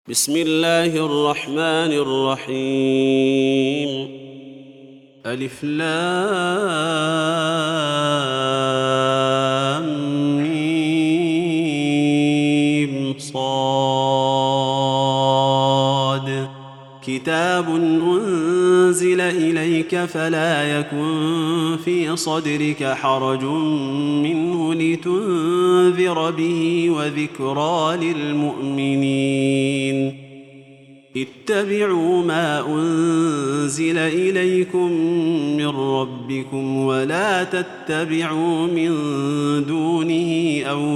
بسم الله الرحمن الرحيم. ألف لام ميم صاد. كتاب أنزل إليك فلا يكن في صدرك حرج منه لتنذر به وذكرى للمؤمنين. اتبعوا ما أنزل إليكم من ربكم ولا تتبعوا من دونه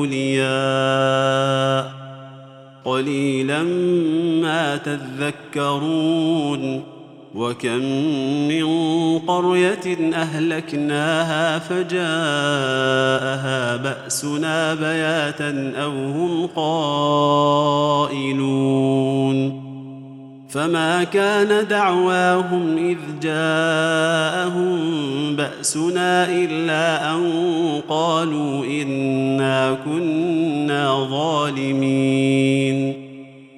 أولياء قليلا ما تذكرون. وكم من قرية أهلكناها فجاءها بأسنا بياتا أو هم قائلون. فما كان دعواهم إذ جاءهم بأسنا إلا أن قالوا إنا كنا ظالمين.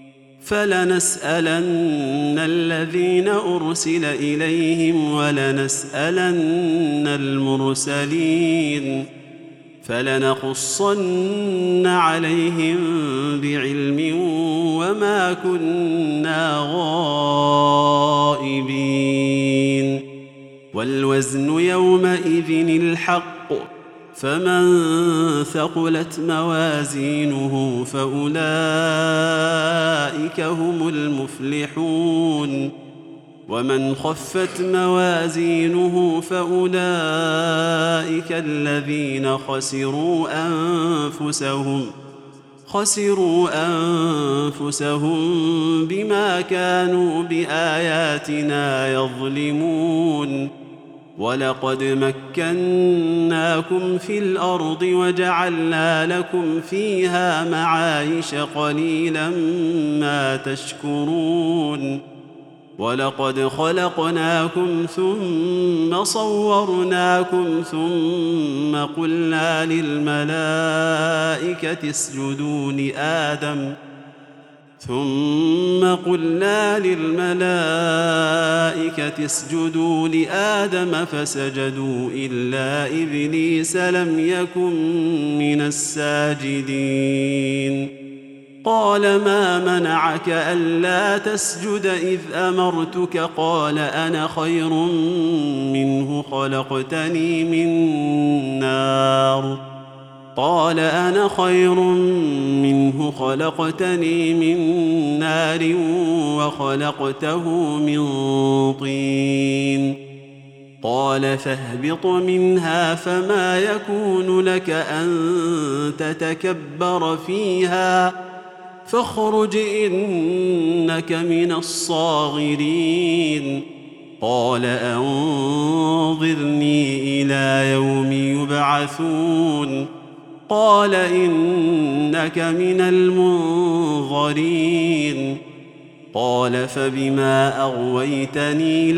فلنسألن الذين أرسل إليهم ولنسألن المرسلين. فلنقصن عليهم بعلم وما كنا غائبين. والوزن يومئذ الحق، فمن ثقلت موازينه فأولئك هم المفلحون. ومن خفت موازينه فأولئك الذين خسروا أنفسهم بما كانوا بآياتنا يظلمون. ولقد مكناكم في الأرض وجعلنا لكم فيها معايش قليلا ما تشكرون. ولقد خلقناكم ثم صورناكم ثم قلنا للملائكة اسجدوا لآدم فسجدوا إلا إبليس لم يكن من الساجدين. قال ما منعك ألا تسجد إذ أمرتك؟ قال أنا خير منه خلقتني من نار وخلقته من طين. قال فاهبط منها فما يكون لك أن تتكبر فيها فاخرج إنك من الصاغرين. قال أنظرني إلى يوم يبعثون. قال إنك من المنظرين. قال فبما أغويتني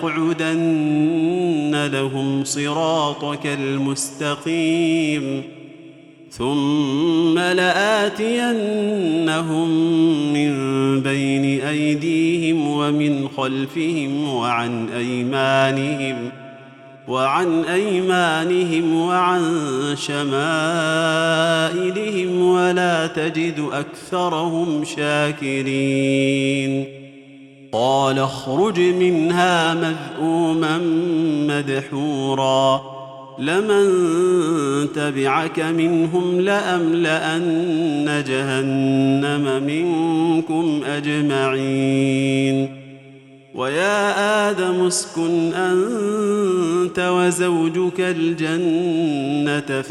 لأقعدن لهم صراطك المستقيم ثم لآتينهم من بين أيديهم ومن خلفهم وعن أيمانهم وعن شمائلهم ولا تجد أكثرهم شاكرين. قال اخرج منها مذءوما مدحورا لمن تبعك منهم لأملأن جهنم منكم أجمعين. ويا آدم اسكن أنت وزوجك الجنة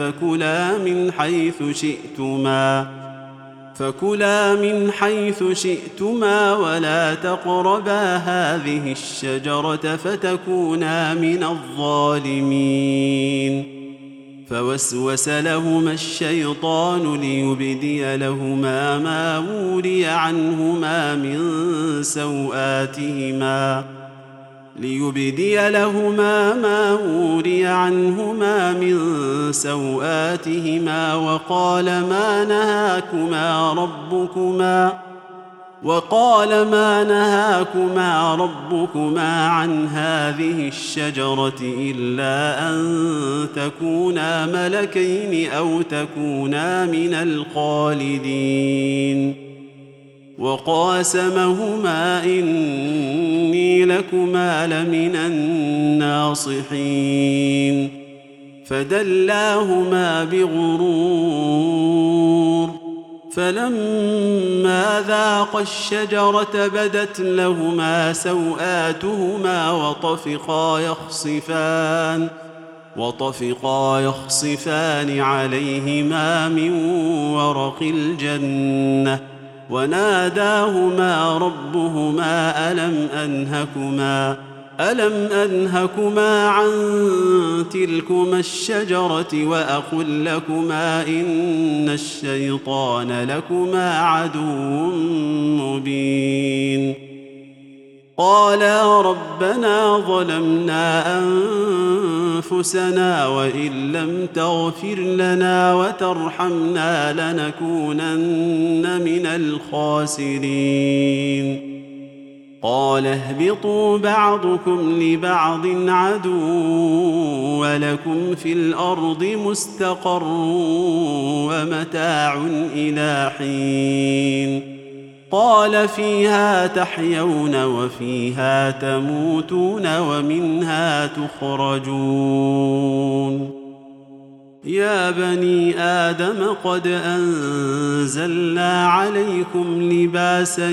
فكلا من حيث شئتما ولا تقربا هذه الشجرة فتكونا من الظالمين. فوسوس لهما الشيطان ليبدي لهما ما وري عنهما من سوآتهما وقال ما نهاكما وقال ما نهاكما ربكما عن هذه الشجرة إلا أن تكونا ملكين أو تكونا من الخالدين وقاسمهما إني لكما لمن الناصحين فدلاهما بغرور فلما ذاقا الشجرة بدت لهما سوآتهما وطفقا يخصفان عليهما من ورق الجنة وناداهما ربهما ألم أنهكما عن تلكما الشجرة وأقل لكما إن الشيطان لكما عدو مبين قالا ربنا ظلمنا أنفسنا وإن لم تغفر لنا وترحمنا لنكونن من الخاسرين قال اهبطوا بعضكم لبعض عدو ولكم في الأرض مستقر ومتاع إلى حين قال فيها تحيون وفيها تموتون ومنها تخرجون يا بني آدم قد أنزلنا عليكم لباسا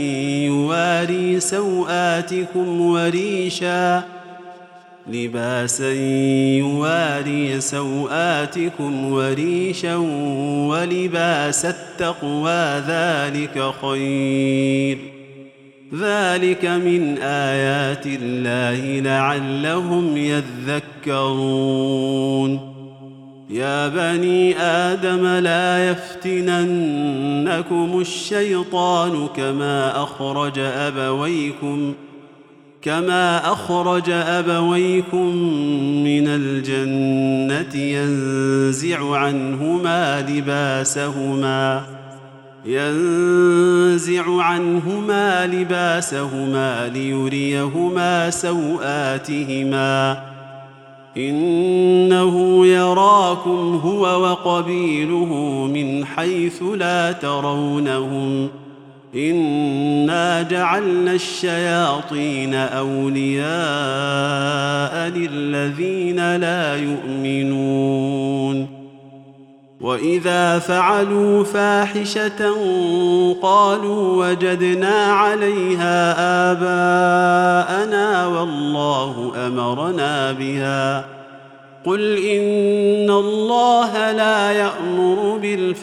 يواري سوآتكم وريشا ولباس التقوى ذلك خير ذلك من آيات الله لعلهم يذكرون يا بني آدم لا يفتننكم الشيطان كما أخرج أبويكم من الجنة ينزع عنهما لباسهما ليريهما سوآتهما إنه يراكم هو وقبيله من حيث لا ترونهم إنا جعلنا الشياطين أولياء للذين لا يؤمنون وإذا فعلوا فاحشة قالوا وجدنا عليها آباءنا والله أمرنا بها قل إن الله لا يأمر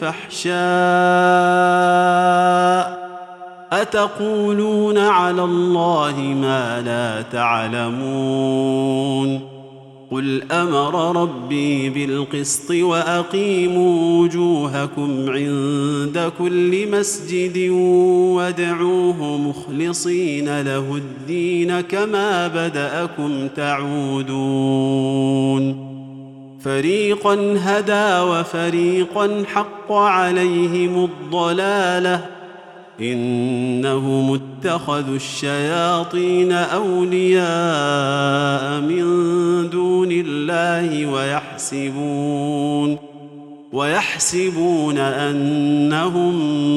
بالفحشاء أتقولون على الله ما لا تعلمون قل أمر ربي بالقسط وأقيموا وجوهكم عند كل مسجد وادعوه مخلصين له الدين كما بدأكم تعودون فريقا هدى وفريقا حق عليهم الضلالة إنهم اتخذوا الشياطين أولياء من دون الله ويحسبون أنهم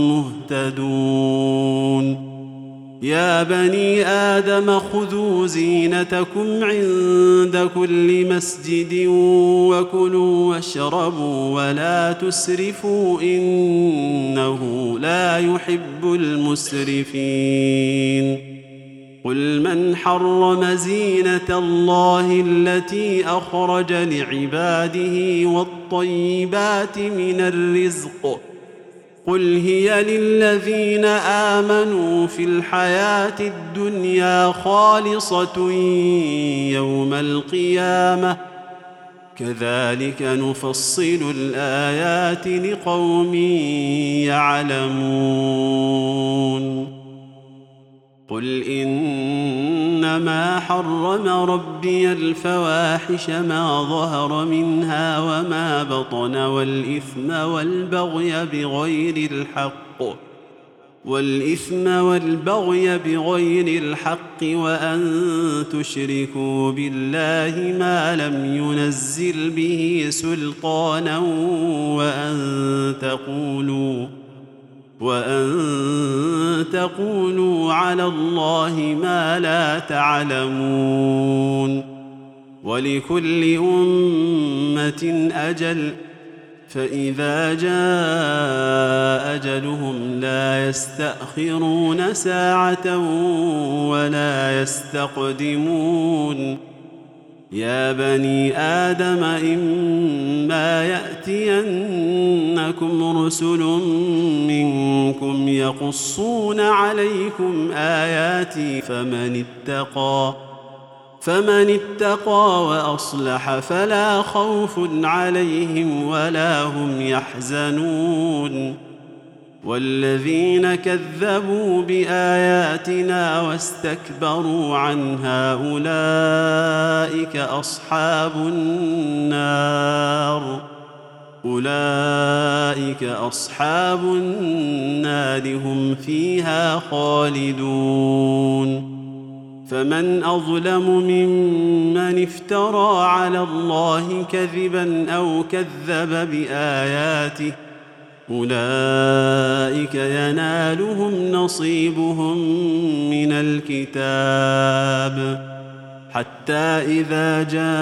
مهتدون يا بني آدم خذوا زينتكم عند كل مسجد وكلوا واشربوا ولا تسرفوا إنه لا يحب المسرفين قل من حرم زينة الله التي أخرج لعباده والطيبات من الرزق قل هي للذين آمنوا في الحياة الدنيا خالصة يوم القيامة كذلك نفصل الآيات لقوم يعلمون قل إنما حرم ربي الفواحش ما ظهر منها وما بطن والإثم والبغي بغير الحق والإثم والبغي بغير الحق وأن تشركوا بالله ما لم ينزل به سلطانا وأن تقولوا على الله ما لا تعلمون. ولكل أمة أجل، فإذا جاء أجلهم لا يستأخرون ساعة ولا يستقدمون. يا بني آدم إما يأتينكم رسل منكم يقصون عليكم آياتي فمن اتقى وأصلح فلا خوف عليهم ولا هم يحزنون. والذين كذبوا بآياتنا واستكبروا عنها أولئك أصحاب النار هم فيها خالدون. فمن أظلم ممن افترى على الله كذبا أو كذب بآياته، أولئك ينالهم نصيبهم من الكتاب، حتى إذا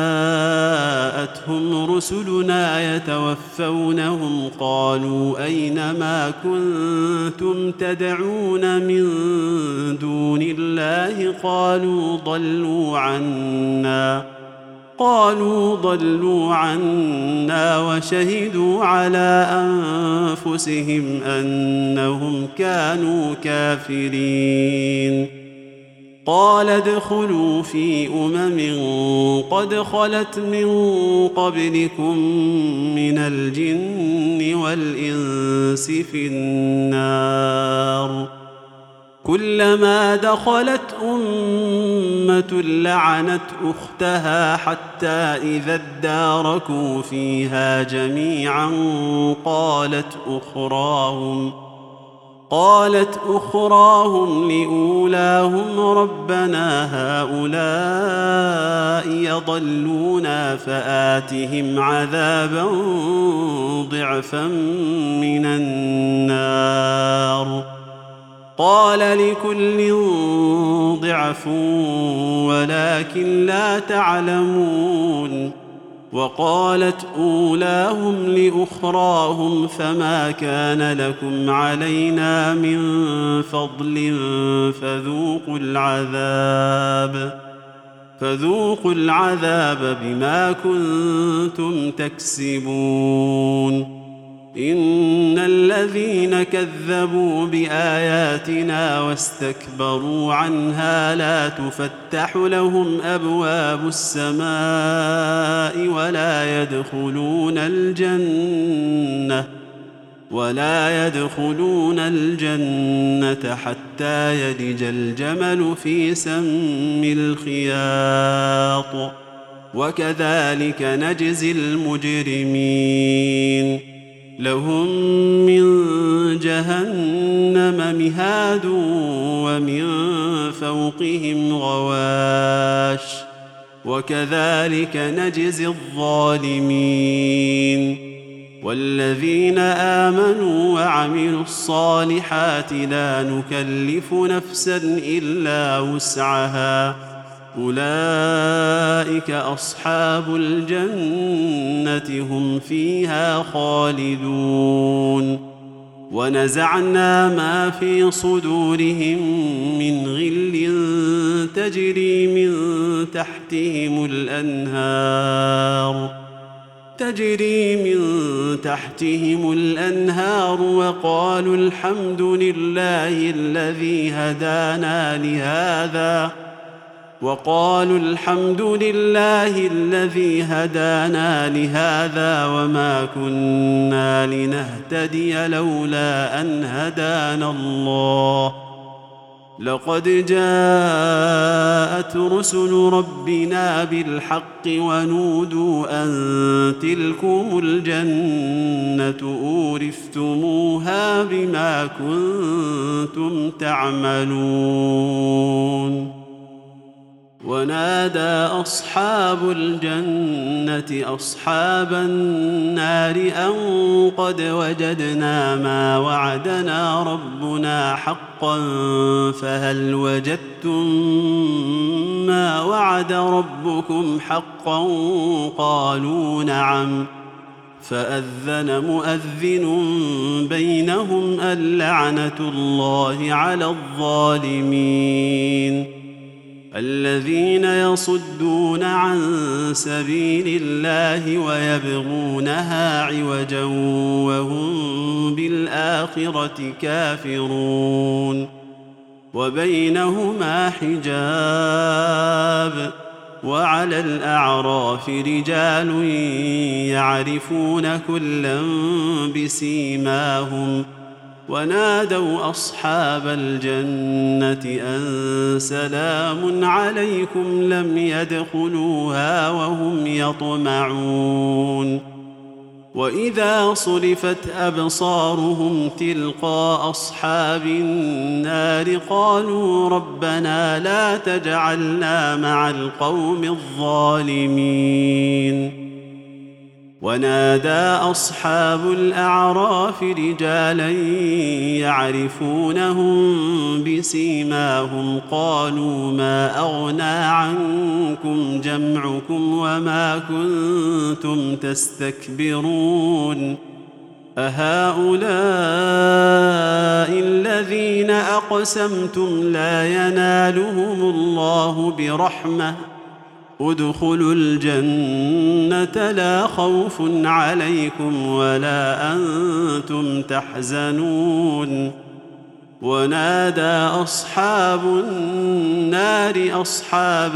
جاءتهم رسلنا يتوفونهم قالوا أين ما كنتم تدعون من دون الله؟ قالوا ضلوا عنا وشهدوا على أنفسهم أنهم كانوا كافرين. قال ادخلوا في قد خلت من قبلكم من الجن والإنس في النار، كلما دخلت أمة لعنت أختها حتى إذا اداركوا فيها جميعا قالت أخراهم لأولاهم ربنا هؤلاء يضلونا فآتهم عذابا ضعفا من النار. قال لكل ضعف ولكن لا تعلمون. وقالت أولاهم لأخراهم فما كان لكم علينا من فضل فذوقوا العذاب بما كنتم تكسبون. إن الذين كذبوا بآياتنا واستكبروا عنها لا تفتح لهم أبواب السماء ولا يدخلون الجنة حتى يلج الجمل في سم الخياط، وكذلك نجزي المجرمين. لهم من جهنم مهاد ومن فوقهم غواش، وكذلك نجزي الظالمين. والذين آمنوا وعملوا الصالحات لا نكلف نفسا إلا وسعها، أولئك أصحاب الجنة هم فيها خالدون. ونزعنا ما في صدورهم من غل تجري من تحتهم الأنهار وقالوا الحمد لله الذي هدانا لهذا وما كنا لنهتدي لولا أن هدانا الله لقد جاءت رسل ربنا بالحق ونودوا أن تلكم الجنة أورثتموها بما كنتم تعملون ونادى أصحاب الجنة أصحاب النار أن قد وجدنا ما وعدنا ربنا حقا فهل وجدتم ما وعد ربكم حقا قالوا نعم فأذن مؤذن بينهم اللعنة الله على الظالمين الذين يصدون عن سبيل الله ويبغونها عوجا وهم بالآخرة كافرون وبينهما حجاب وعلى الأعراف رجال يعرفون كلا بسيماهم ونادوا أصحاب الجنة أن سلام عليكم لم يدخلوها وهم يطمعون وإذا صرفت أبصارهم تلقاء أصحاب النار قالوا ربنا لا تجعلنا مع القوم الظالمين ونادى أصحاب الأعراف رجالا يعرفونهم بسيماهم قالوا ما أغنى عنكم جمعكم وما كنتم تستكبرون أهؤلاء الذين أقسمتم لا ينالهم الله برحمة ادخلوا الجنة لا خوف عليكم ولا أنتم تحزنون ونادى أصحاب النار أصحاب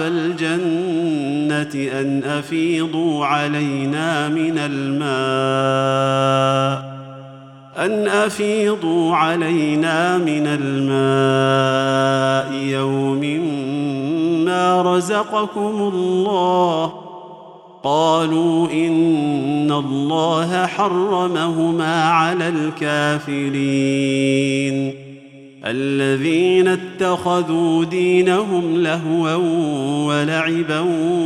الجنة أن أفيضوا علينا من الماء يوم ما رزقكم الله قالوا إن الله حرمهما على الكافرين الذين اتخذوا دينهم لهوا ولعبا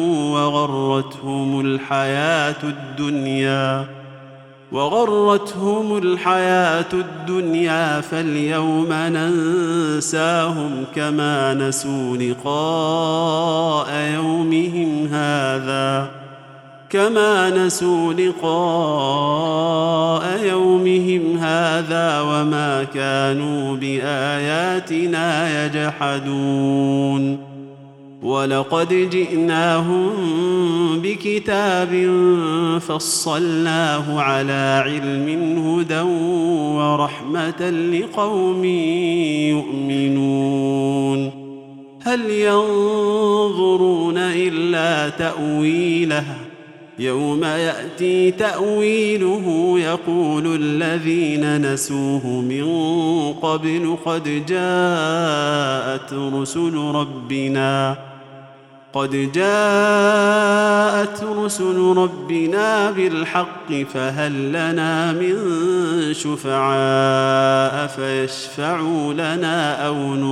وغرتهم الحياة الدنيا فاليوم ننساهم كما نسوا لقاء يومهم هذا وما كانوا بآياتنا يجحدون ولقد جئناهم بكتاب فصلناه على علم هدى ورحمة لقوم يؤمنون هل ينظرون إلا تأويله يوم يأتي تأويله يقول الذين نسوه من قبل قد جاءت رسل ربنا بالحق فهل لنا من شفعاء فيشفعوا لنا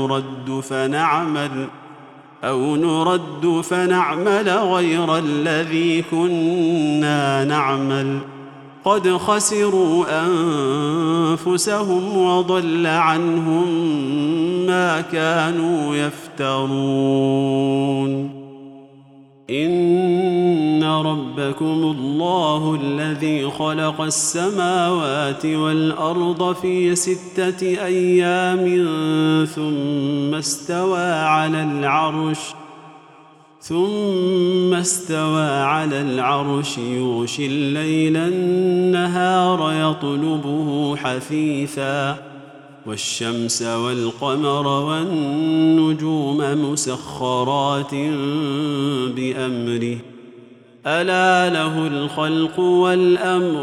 أو نرد فنعمل غير الذي كنا نعمل قد خسروا أنفسهم وضل عنهم ما كانوا يفترون إن ربكم الله الذي خلق السماوات والأرض في 6 أيام ثم استوى على العرش يغشي الليل النهار يطلبه حثيثا والشمس والقمر والنجوم مسخرات بأمره ألا له الخلق والأمر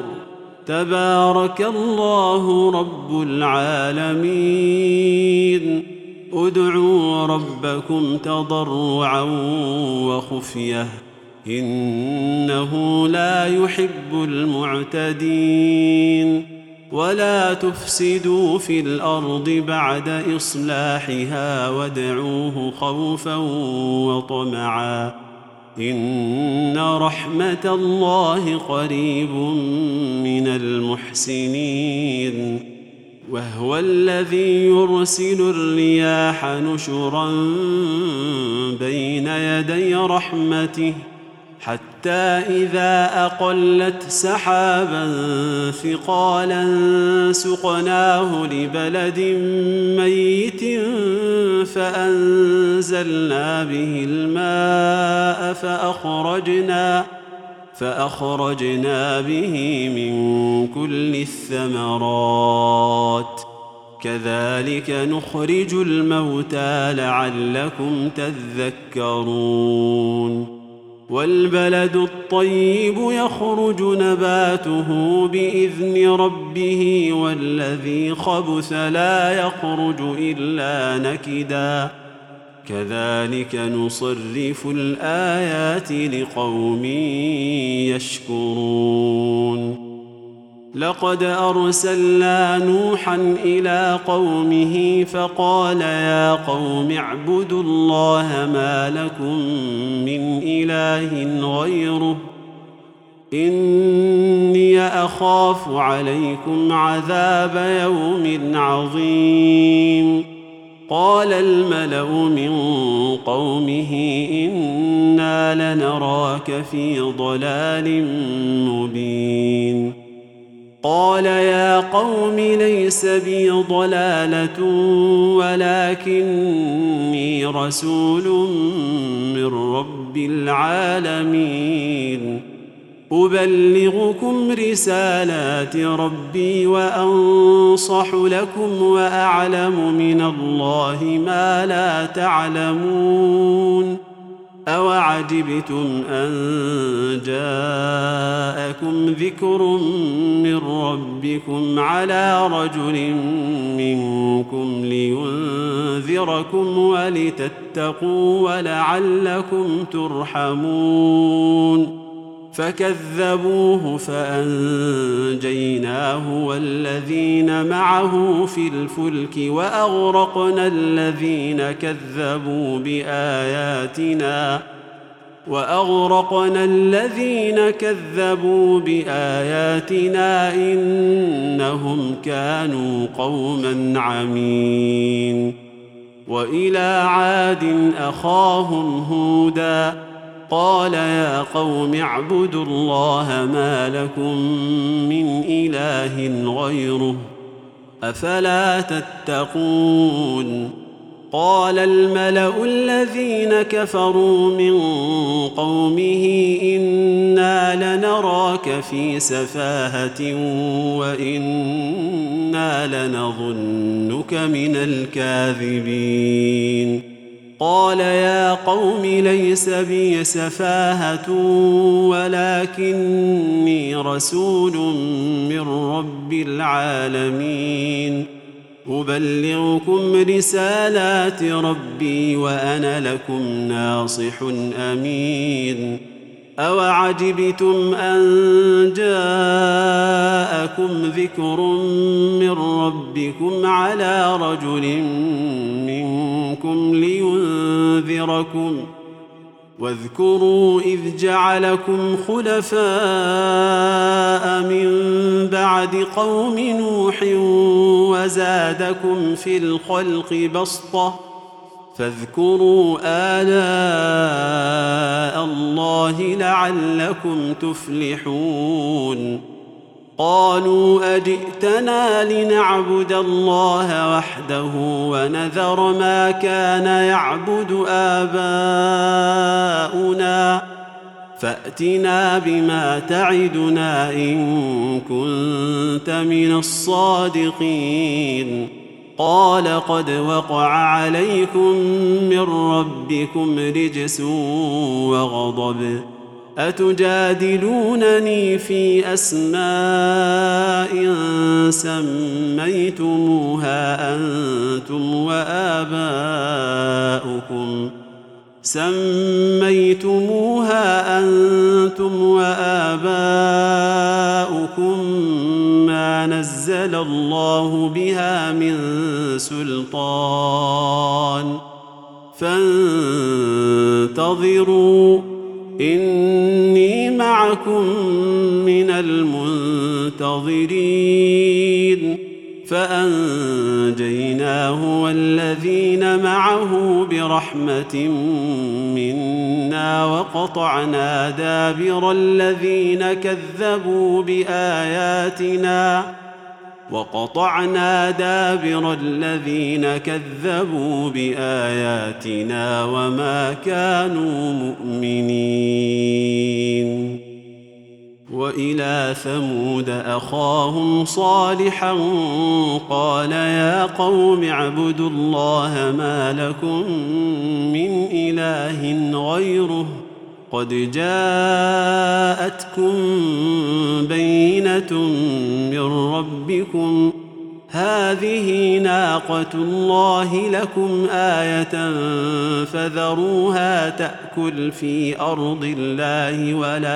تبارك الله رب العالمين ادعوا ربكم تضرعا وخفية إنه لا يحب المعتدين ولا تفسدوا في الأرض بعد إصلاحها وادعوه خوفا وطمعا إن رحمة الله قريب من المحسنين وهو الذي يرسل الرياح نشرا بين يدي رحمته حتى إذا أقلت سحابا ثقالا سقناه لبلد ميت فأنزلنا به الماء فأخرجنا به من كل الثمرات كذلك نخرج الموتى لعلكم تذكرون والبلد الطيب يخرج نباته بإذن ربه والذي خبث لا يخرج إلا نكدا كذلك نصرف الآيات لقوم يشكرون لقد أرسلنا نوحا إلى قومه فقال يا قوم اعبدوا الله ما لكم من إله غيره إني أخاف عليكم عذاب يوم عظيم قال الملأ من قومه إنا لنراك في ضلال مبين قال يا قوم ليس بي ضلالة ولكني رسول من رب العالمين أبلغكم رسالات ربي وأنصح لكم وأعلم من الله ما لا تعلمون أوعجبتم أن جاءكم ذكر من ربكم على رجل منكم لينذركم ولتتقوا ولعلكم ترحمون فكذبوه فأنجيناه والذين معه في الفلك وأغرقنا الذين كذبوا بآياتنا إنهم كانوا قوما عمين وإلى عاد أخاهم هودا قال يا قوم اعبدوا الله ما لكم من إله غيره أفلا تتقون قال الملأ الذين كفروا من قومه إنا لنراك في سفاهة وإنا لنظنك من الكاذبين قال يا قوم ليس بي سفاهة ولكني رسول من رب العالمين أبلغكم رسالات ربي وأنا لكم ناصح أمين أوعجبتم أن جاءكم ذكر من ربكم على رجل منكم لينذركم واذكروا إذ جعلكم خلفاء من بعد قوم نوح وزادكم في الخلق بسطة فاذكروا آلاء الله لعلكم تفلحون قالوا أجئتنا لنعبد الله وحده ونذر ما كان يعبد آباؤنا فأتنا بما تعدنا إن كنت من الصادقين قال قد وقع عليكم من ربكم رجس وغضب أتجادلونني في أسماء سميتموها أنتم وآباؤكم ما نزل الله بها من سلطان فانتظروا إني معكم من المنتظرين. فأنجيناه والذين معه برحمة منا وقطعنا دابر الذين كذبوا بآياتنا وما كانوا مؤمنين. وإلى ثمود أخاهم صالحا قال يا قوم اعبدوا الله ما لكم من إله غيره قد جاءتكم بينة من ربكم هذه ناقة الله لكم آية فذروها تأكل في أرض الله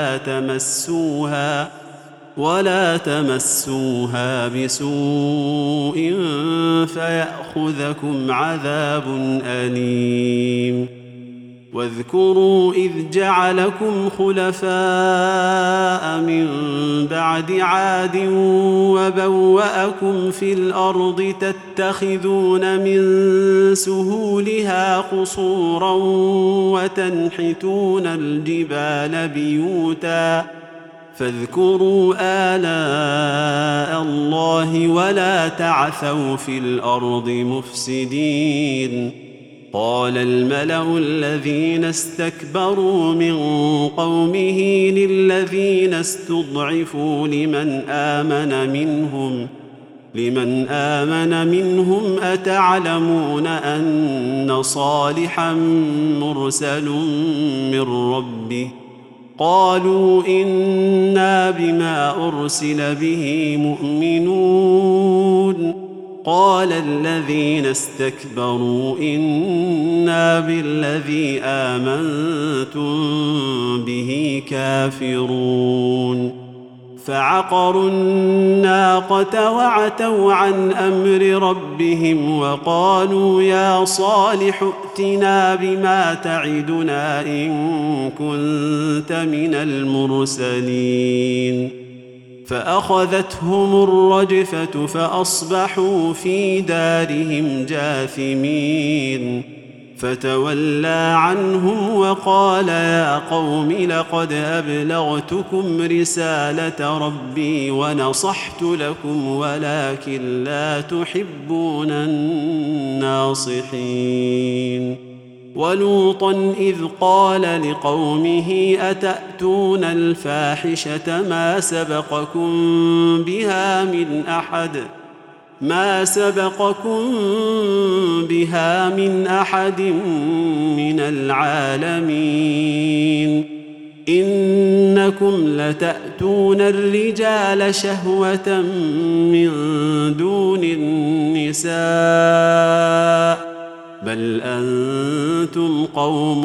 ولا تمسوها بسوء فيأخذكم عذاب أليم. واذكروا إذ جعلكم خلفاء من بعد عاد وبوأكم في الأرض تتخذون من سهولها قصورا وتنحتون الجبال بيوتا فاذكروا آلاء الله ولا تعثوا في الأرض مفسدين. قال الملأ الذين استكبروا من قومه للذين استضعفوا لمن آمن منهم أتعلمون أن صالحا مرسل من ربه قالوا إنا بما أرسل به مؤمنون. قال الذين استكبروا إنا بالذي آمنتم به كافرون. فعقروا الناقة وعتوا عن أمر ربهم وقالوا يا صالح ائتنا بما تعدنا إن كنت من المرسلين. فأخذتهم الرجفة فأصبحوا في دارهم جاثمين. فتولى عنهم وقال يا قوم لقد أبلغتكم رسالة ربي ونصحت لكم ولكن لا تحبون الناصحين. ولوطا إذ قال لقومه أتأتون الفاحشة ما سبقكم بها من أحد من العالمين إنكم لتأتون الرجال شهوة من دون النساء بل أنتم قوم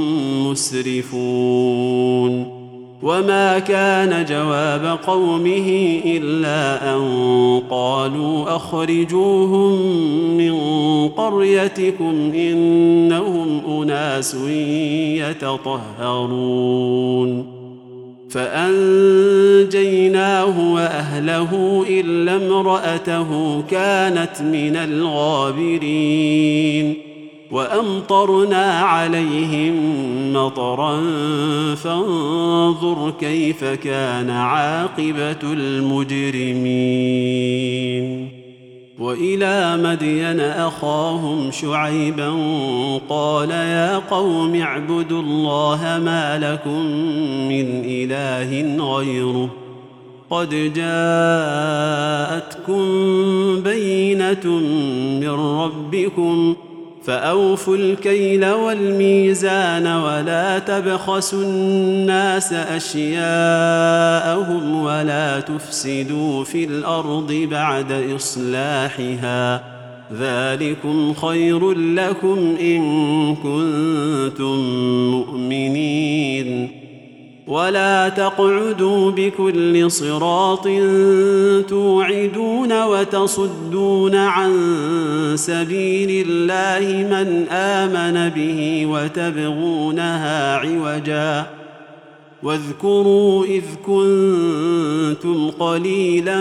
مسرفون. وما كان جواب قومه إلا أن قالوا أخرجوهم من قريتكم إنهم أناس يتطهرون. فأنجيناه وأهله إلا امرأته كانت من الغابرين. وأمطرنا عليهم مطرا فانظر كيف كان عاقبة المجرمين. وإلى مدين أخاهم شعيبا قال يا قوم اعبدوا الله ما لكم من إله غيره قد جاءتكم بينة من ربكم فأوفوا الكيل والميزان ولا تبخسوا الناس أشياءهم ولا تفسدوا في الأرض بعد إصلاحها، ذلكم خير لكم إن كنتم مؤمنين. ولا تقعدوا بكل صراط توعدون وتصدون عن سبيل الله من آمن به وتبغونها عوجا، واذكروا إذ كنتم قليلا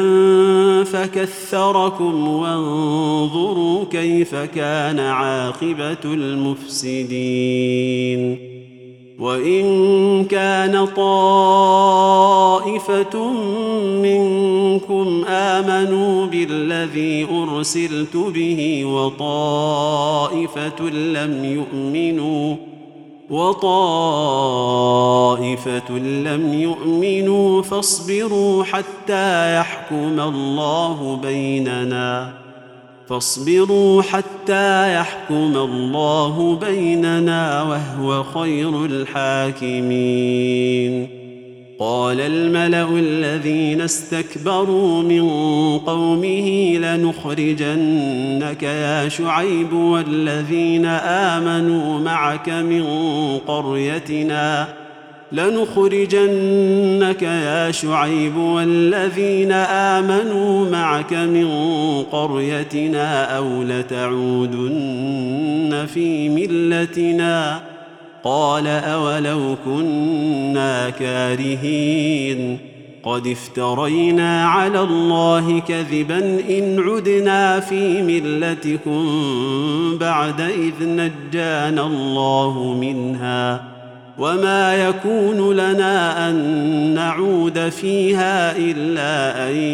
فكثركم وانظروا كيف كان عاقبة المفسدين. وإن كان طائفة منكم آمنوا بالذي أرسلت به وطائفة لم يؤمنوا فاصبروا حتى يحكم الله بيننا وهو خير الحاكمين. قال الملأ الذين استكبروا من قومه لنخرجنك يا شعيب والذين آمنوا معك من قريتنا أو لتعودن في ملتنا. قال أولو كنا كارهين قد افترينا على الله كذبا إن عدنا في ملتكم بعد إذ نجانا الله منها، وما يكون لنا أن نعود فيها إلا أن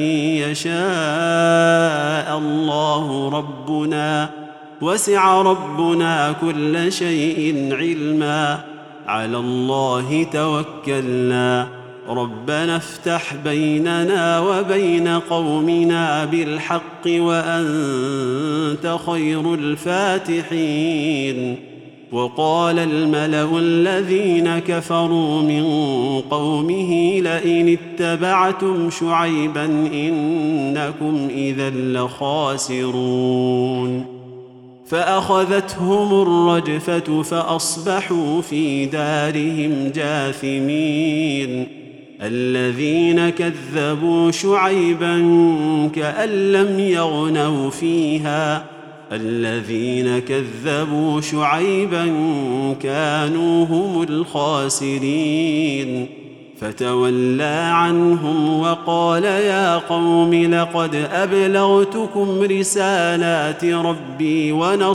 يشاء الله ربنا، وسع ربنا كل شيء علما، على الله توكلنا، ربنا افتح بيننا وبين قومنا بالحق وأنت خير الفاتحين. وقال الملأ الذين كفروا من قومه لئن اتبعتم شعيبا إنكم إذا لخاسرون. فأخذتهم الرجفة فأصبحوا في دارهم جاثمين. الذين كذبوا شعيبا كأن لم يغنوا فيها، الذين كذبوا شعيبا كانوا هم الخاسرين. فتولى عنهم وقال يا قوم لقد أبلغتكم رسالات ربي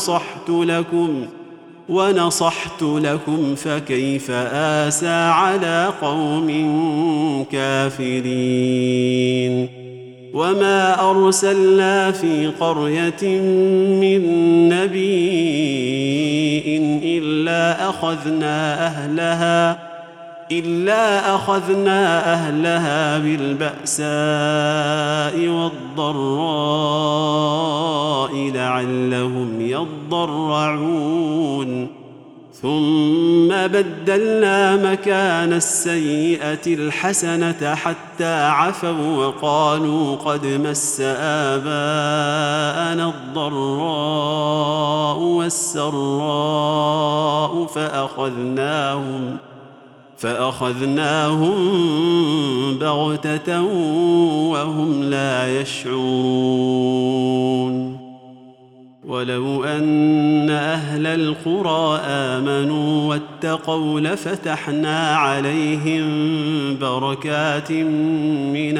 ونصحت لكم فكيف آسى على قوم كافرين. وما أرسلنا في قرية من نبي إلا أخذنا أهلها بالبأساء والضراء لعلهم يضرعون. ثم بدلنا مكان السيئة الحسنة حتى عفوا وقالوا قد مس آباءنا الضراء والسراء فأخذناهم بغتة وهم لا يشعرون. ولو أن أهل القرى آمنوا واتقوا لفتحنا عليهم بركات من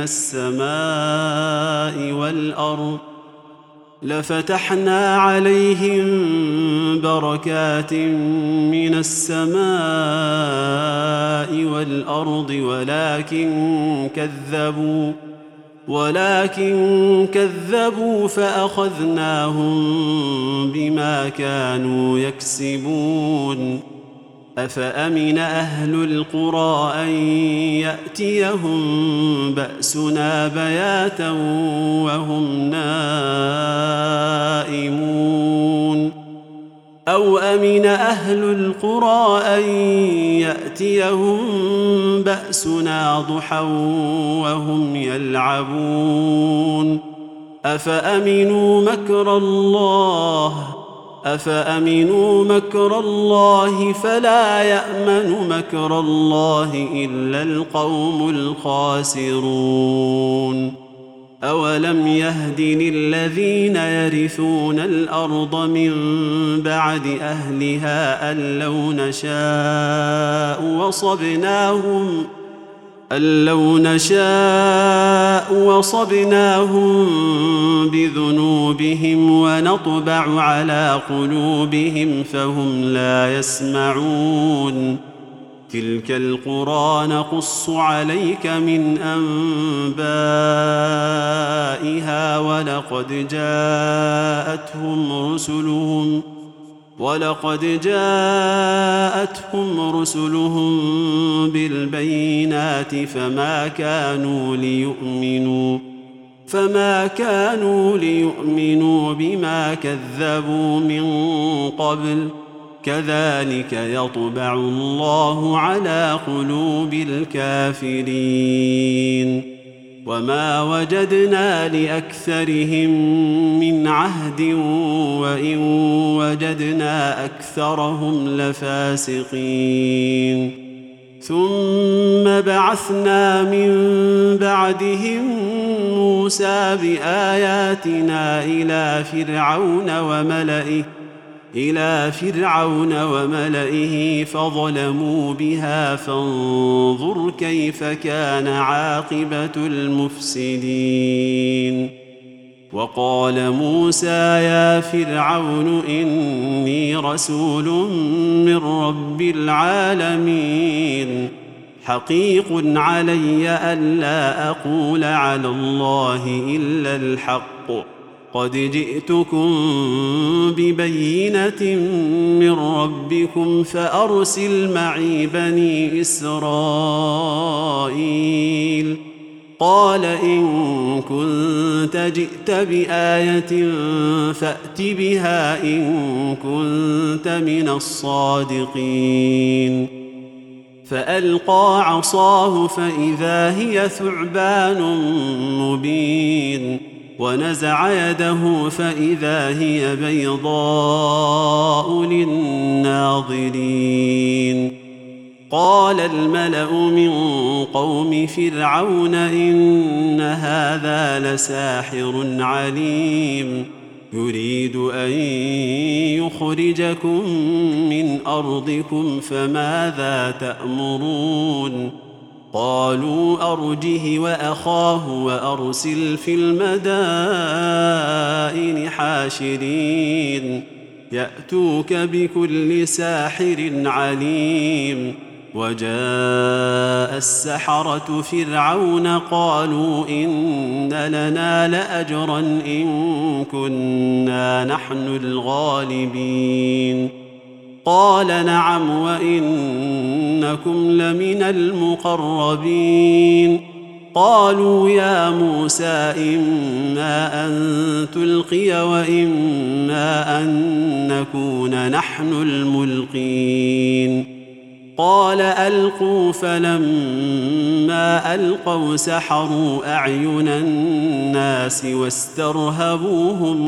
السماء والأرض ولكن كذبوا فأخذناهم بما كانوا يكسبون. أفأمن أهل القرى أن يأتيهم بأسنا بياتا وهم نائمون أو أمن أهل القرى أن يأتيهم بأسنا ضحى وهم يلعبون أفأمنوا مكر الله فلا يأمن مكر الله إلا القوم الخاسرون أولم يهد للذين يرثون الأرض من بعد أهلها أن لو نشاء وصبناهم بذنوبهم ونطبع على قلوبهم فهم لا يسمعون تلك القرى نقص عليك من أنبائها ولقد جاءتهم رسلهم بالبينات فما كانوا ليؤمنوا بما كذبوا من قبل كذلك يطبع الله على قلوب الكافرين وما وجدنا لأكثرهم من عهد وإن وجدنا أكثرهم لفاسقين ثم بعثنا من بعدهم موسى بآياتنا إلى فرعون وملئه فظلموا بها فانظر كيف كان عاقبة المفسدين وقال موسى يا فرعون إني رسول من رب العالمين حقيق علي ألا أقول على الله إلا الحق قد جئتكم ببينة من ربكم فأرسل معي بني إسرائيل قال إن كنت جئت بآية فأت بها إن كنت من الصادقين فألقى عصاه فإذا هي ثعبان مبين ونزع يده فإذا هي بيضاء للناظرين قال الملأ من قوم فرعون إن هذا لساحر عليم يريد أن يخرجكم من أرضكم فماذا تأمرون قالوا أرجه وأخاه وأرسل في المدائن حاشرين يأتوك بكل ساحر عليم وجاء السحرة فرعون قالوا إن لنا لأجرا إن كنا نحن الغالبين قال نعم وإنكم لمن المقربين قالوا يا موسى إما أن تلقي وإما أن نكون نحن الملقين قال ألقوا فلما ألقوا سحروا أعين الناس واسترهبوهم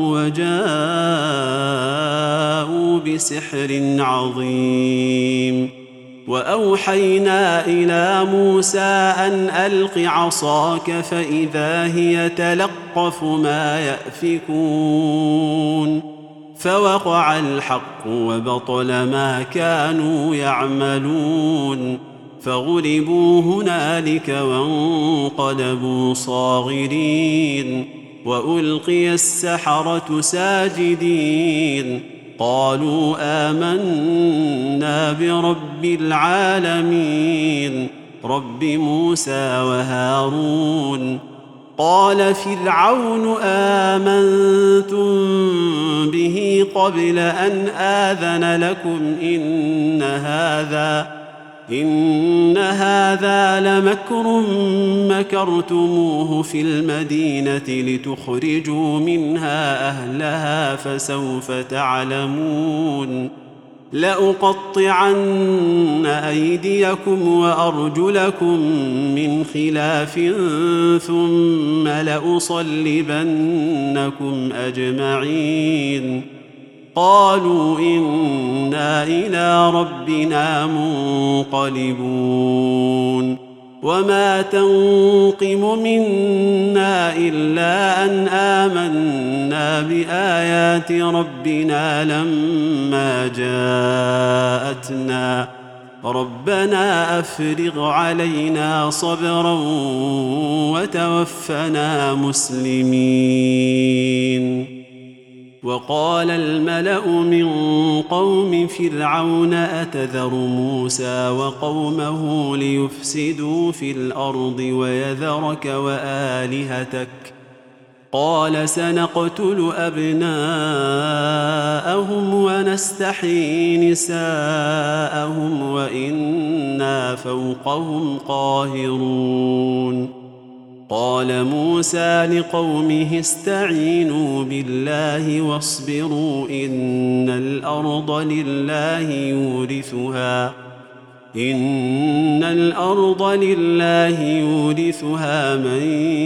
وجاءوا بسحر عظيم وأوحينا إلى موسى أن ألق عصاك فإذا هي تلقف ما يأفكون فوقع الحق وبطل ما كانوا يعملون فغلبوا هنالك وانقلبوا صاغرين وألقي السحرة ساجدين قالوا آمنا برب العالمين رب موسى وهارون قال فرعون آمنتم به قبل أن آذن لكم إن هذا لمكر مكرتموه في المدينة لتخرجوا منها أهلها فسوف تعلمون لأقطعن أيديكم وأرجلكم من خلاف ثم لأصلبنكم أجمعين قالوا إنا إلى ربنا منقلبون وما تنقم منا إلا أن آمنا بآيات ربنا لما جاءتنا ربنا أفرغ علينا صبرا وتوفنا مسلمين. وقال الملأ من قوم فرعون أتذر موسى وقومه ليفسدوا في الأرض ويذرك وآلهتك قال سنقتل أبناءهم ونستحيي نساءهم وإنا فوقهم قاهرون. قال موسى لقومه استعينوا بالله واصبروا إن الأرض لله يورثها من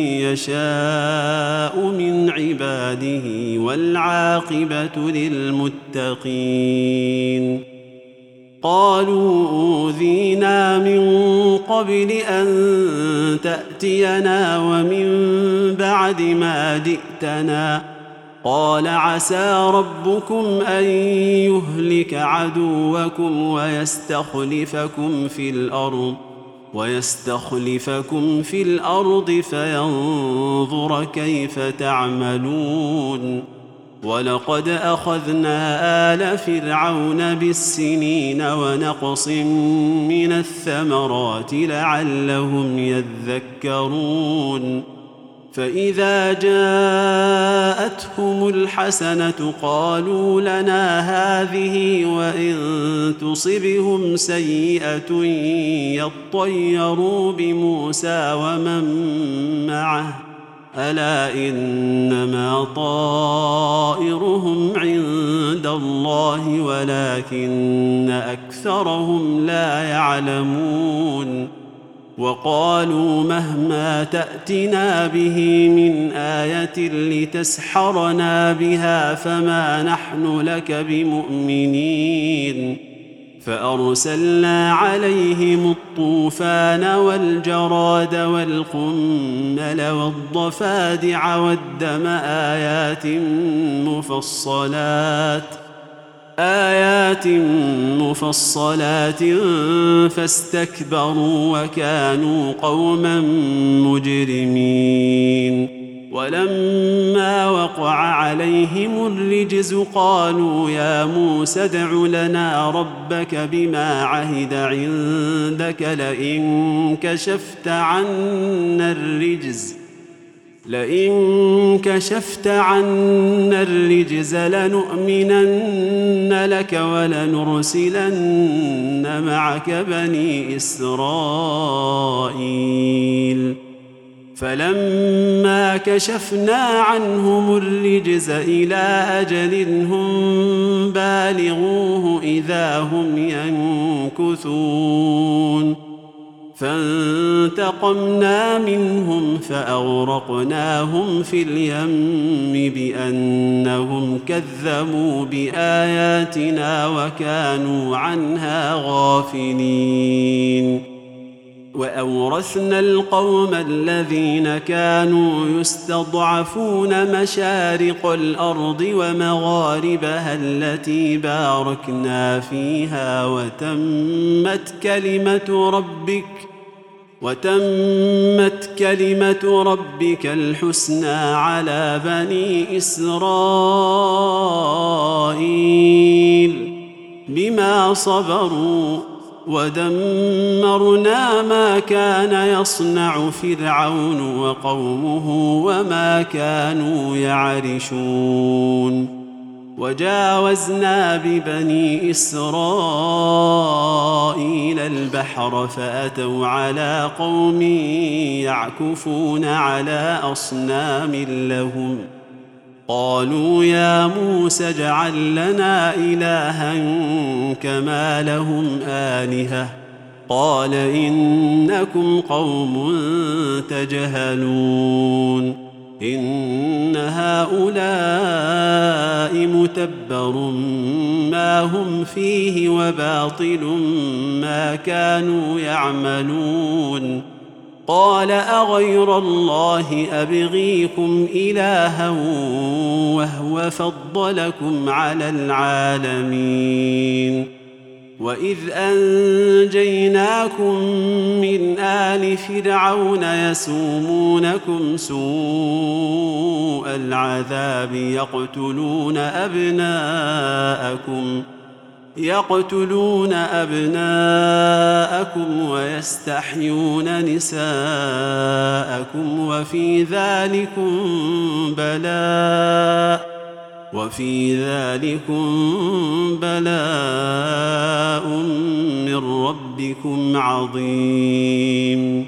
يشاء من عباده والعاقبة للمتقين. قالوا أوذينا من قبل أن تأتينا ومن بعد ما جئتنا قال عسى ربكم أن يهلك عدوكم ويستخلفكم في الأرض فينظر كيف تعملون. ولقد أخذنا آل فرعون بالسنين ونقص من الثمرات لعلهم يذكرون. فإذا جاءتهم الحسنة قالوا لنا هذه وإن تصبهم سيئة يطيروا بموسى ومن معه ألا إنما طائرهم عند الله ولكن أكثرهم لا يعلمون. وقالوا مهما تأتنا به من آية لتسحرنا بها فما نحن لك بمؤمنين. فأرسلنا عليهم الطوفان والجراد والقمل والضفادع والدم آيات مفصلات فاستكبروا وكانوا قوما مجرمين. ولما وقع عليهم الرجز قالوا يا موسى ادع لنا ربك بما عهد عندك لئن كشفت عنا الرجز لنؤمنن لك ولنرسلن معك بني إسرائيل. فلما كشفنا عنهم الرجز إلى أجل هم بالغوه إذا هم ينكثون. فانتقمنا منهم فأغرقناهم في اليم بأنهم كذبوا بآياتنا وكانوا عنها غافلين. وأورثنا القوم الذين كانوا يستضعفون مشارق الأرض ومغاربها التي باركنا فيها وتمت كلمة ربك الحسنى على بني إسرائيل بما صبروا ودمرنا ما كان يصنع فرعون وقومه وما كانوا يعرشون. وجاوزنا ببني إسرائيل البحر فأتوا على قوم يعكفون على أصنام لهم قالوا يا موسى اجعل لنا إلها كما لهم آلهة قال إنكم قوم تجهلون إن هؤلاء متبر ما هم فيه وباطل ما كانوا يعملون قال أغير الله أبغيكم إلها وهو فضلكم على العالمين وإذ أنجيناكم من آل فرعون يسومونكم سوء العذاب يقتلون أبناءكم ويستحيون نساءكم وفي ذلكم بلاء من ربكم عظيم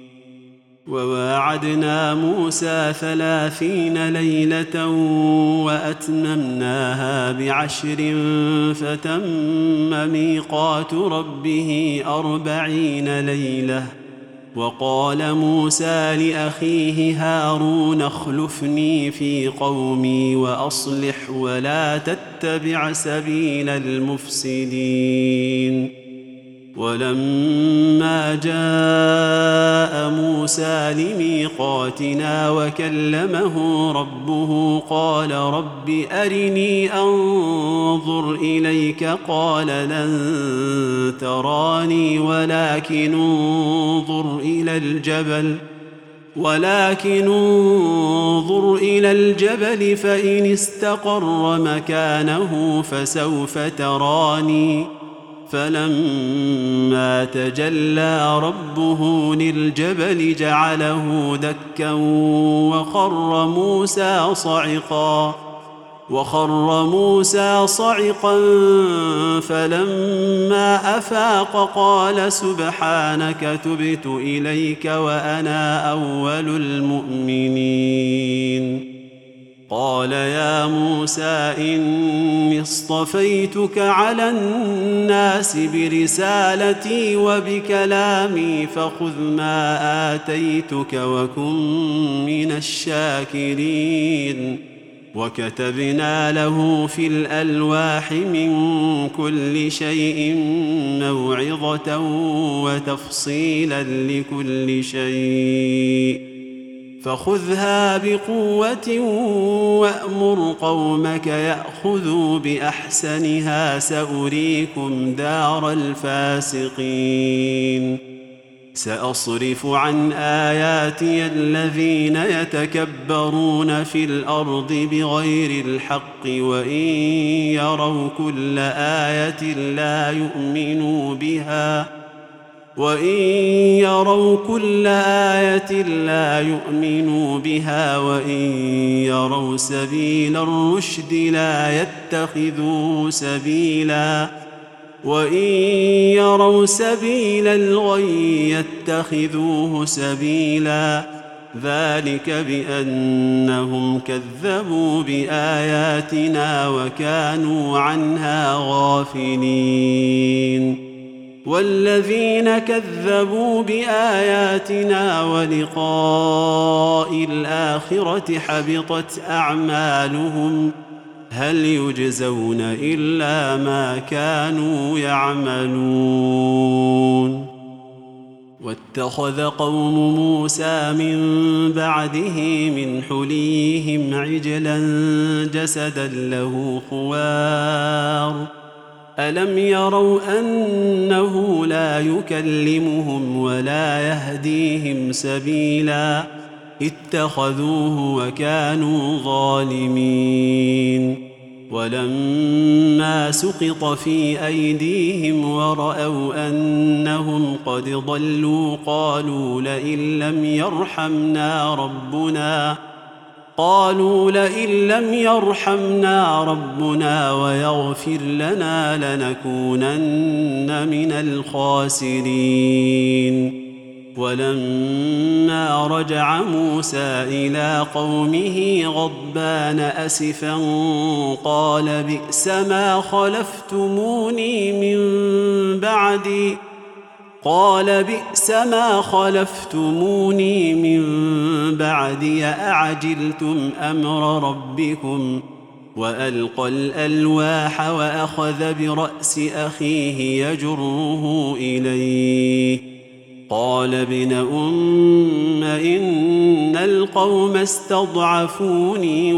وواعدنا موسى 30 ليلة وأتممناها ب10 فتم ميقات ربه 40 ليلة وقال موسى لأخيه هارون اخلفني في قومي وأصلح ولا تتبع سبيل المفسدين ولما جاء موسى لميقاتنا وكلمه ربه قال رب أرني أنظر إليك قال لن تراني ولكن انظر إلى الجبل فإن استقر مكانه فسوف تراني فلما تجلى ربه للجبل جعله دكا وخر موسى صعقا فلما أفاق قال سبحانك تبت إليك وأنا أول المؤمنين قال يا موسى إني اصطفيتك على الناس برسالتي وبكلامي فخذ ما آتيتك وكن من الشاكرين وكتبنا له في الألواح من كل شيء موعظة وتفصيلا لكل شيء فخذها بقوة وأمر قومك يأخذوا بأحسنها سأريكم دار الفاسقين سأصرف عن آياتي الذين يتكبرون في الأرض بغير الحق وإن يروا كل آية لا يؤمنوا بها وإن يروا سبيل الرشد لا يتخذوه سبيلا وإن يروا سبيل الغي يتخذوه سبيلا ذلك بأنهم كذبوا بآياتنا وكانوا عنها غافلين والذين كذبوا بآياتنا ولقاء الآخرة حبطت أعمالهم هل يجزون إلا ما كانوا يعملون واتخذ قوم موسى من بعده من حليهم عجلا جسدا له خوار ألم يروا أنه لا يكلمهم ولا يهديهم سبيلا اتخذوه وكانوا ظالمين ولما سقط في أيديهم ورأوا أنهم قد ضلوا قالوا قالوا لئن لم يرحمنا ربنا ويغفر لنا لنكونن من الخاسرين. ولما رجع موسى إلى قومه غضبان أسفا قال بئس ما خلفتموني من بعدي أعجلتم أمر ربكم. وألقى الألواح وأخذ برأس أخيه يجره إليه قال ابن أم إن القوم استضعفوني